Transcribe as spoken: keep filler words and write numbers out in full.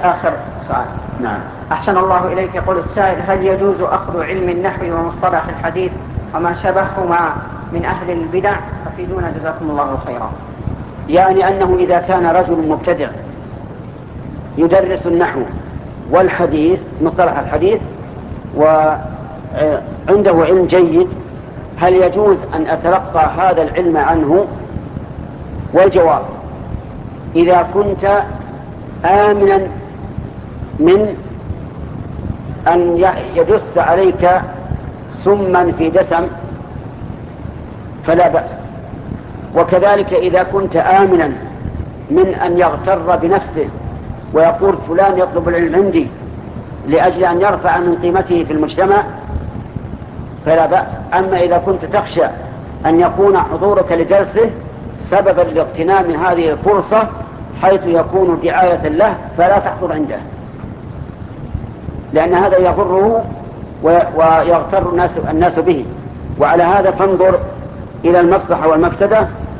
آخر سؤال. نعم. أحسن الله إليك. يقول السائل: هل يجوز أخذ علم النحو ومصطلح الحديث وما شبههما من أهل البدع؟ أفيدونا جزاكم الله خيرا. يعني أنه إذا كان رجل مبتدع يدرس النحو والحديث مصطلح الحديث وعنده علم جيد، هل يجوز أن أتلقى هذا العلم عنه؟ والجواب: إذا كنت آمنا من أن يدس عليك سما في دسم فلا بأس، وكذلك إذا كنت آمنا من أن يغتر بنفسه ويقول فلان يطلب العلم عندي لأجل أن يرفع من قيمته في المجتمع فلا بأس. أما إذا كنت تخشى أن يكون حضورك لدرسه سببا لاغتنام هذه الفرصة حيث يكون دعاية له فلا تحضر عنده، لأن هذا يضره ويغتر الناس, الناس به. وعلى هذا فانظر إلى المصلحة والمفسدة